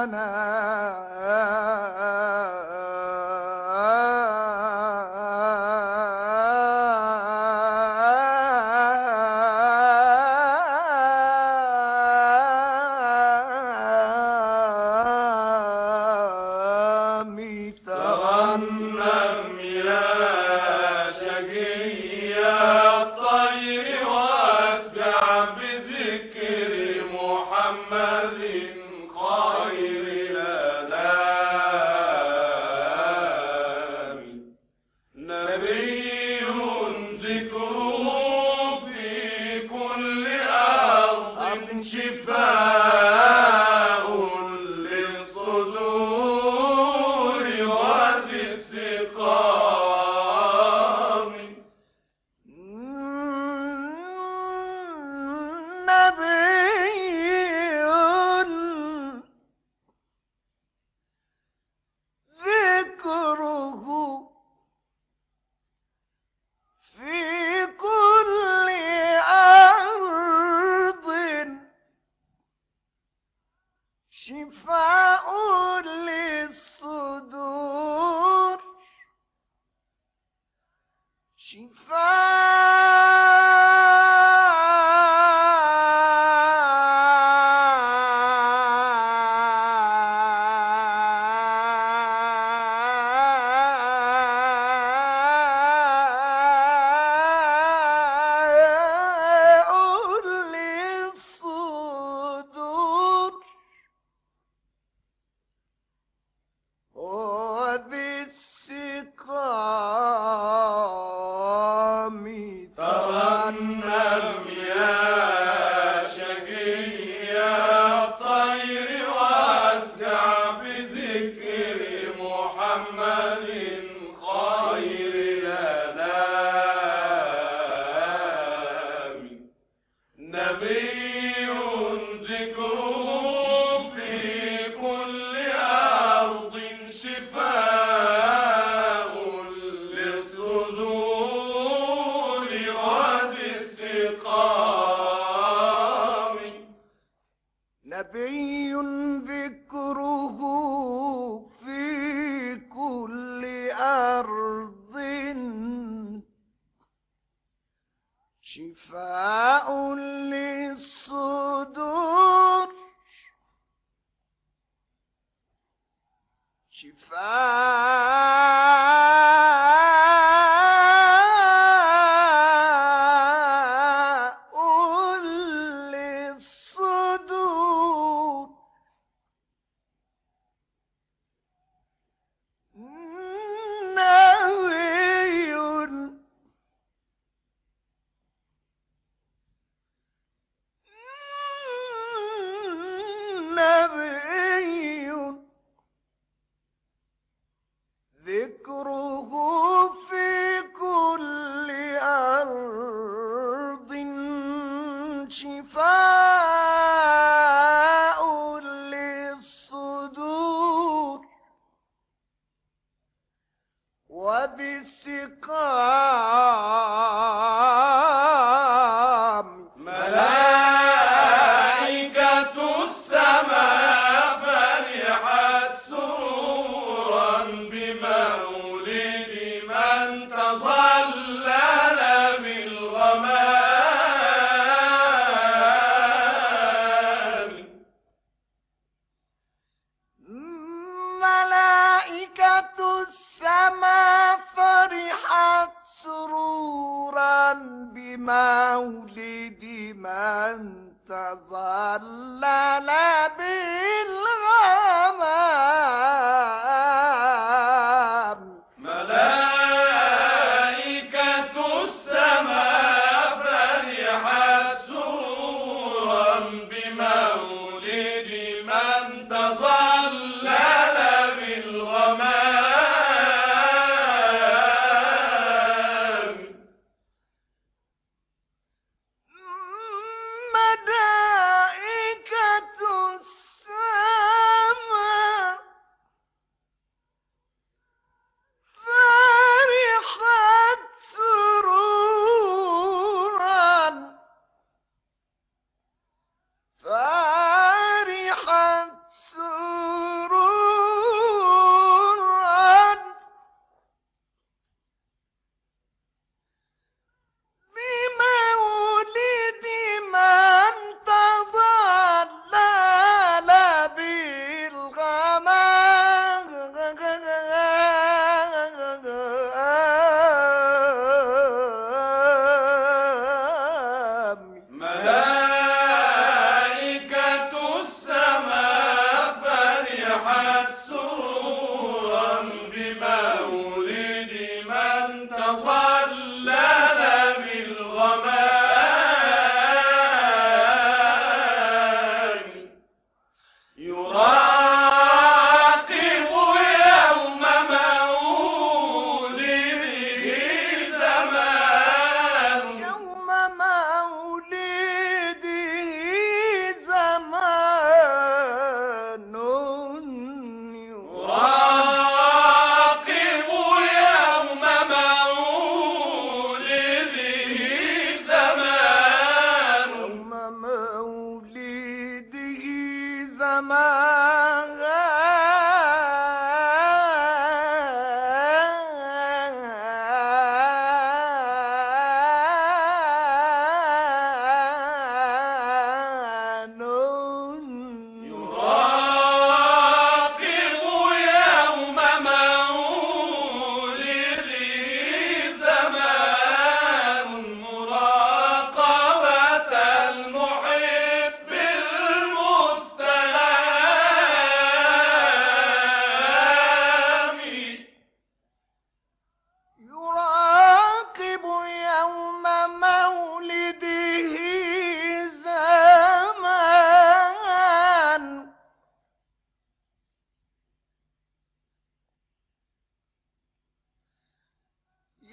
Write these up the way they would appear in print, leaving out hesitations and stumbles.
ترنم يا شقي الطير واسقع بذكر محمد خير الأنام. نبي ذكره في كل أرض شفاء للصدور وذي السقام. نبي ذكره في كل أرض شفاء للصدور للصدور وذي السقام. ترنم يا شقي الطير واسقع بذكر محمد خير الأنام. نبي ذكره في كل أرض شفاء للصدور وذي السقام. نبي ذكره في كل أرض شفاء للصدور شفاء للصدور. نبي ذكره في كل أرض شفاء للصدور وذي السقام. ملائكة السماء فرحت سرورا بمولد من تظلل بالغمام. ملائكة السماء فرحت سرورا بمولد من تظلل بالغمام. ملائكة السماء فرحت سرورا بمولد من تظلل بالغمام. ملائكة السماء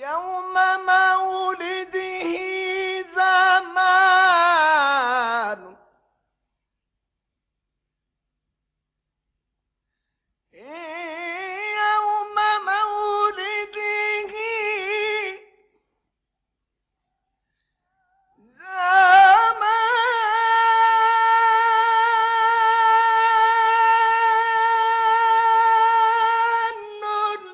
يوم مولده زمان يوم مولده زمان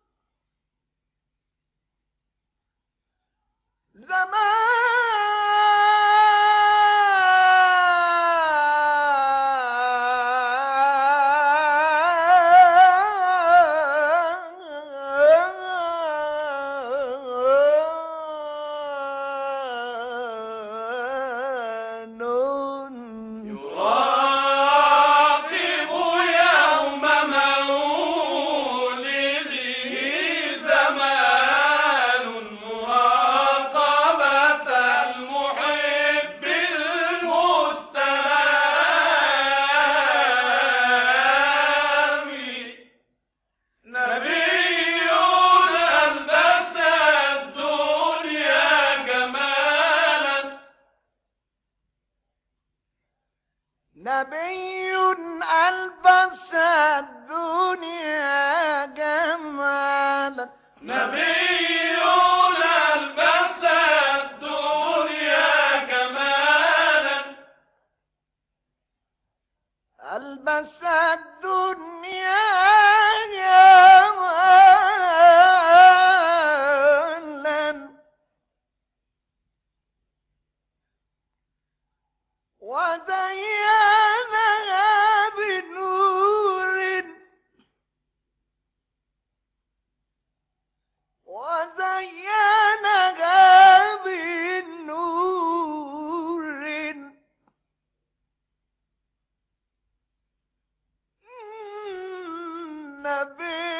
زمان يراقب يوم مولده زمان مراقبة المحب المستهام نبي ألبس الدنيا جمالا نبي ألبس الدنيا جمالا نبي ألبس الدنيا جمالا ألبس الدنيا جمالا وزينها بنور وزينها بنور نبي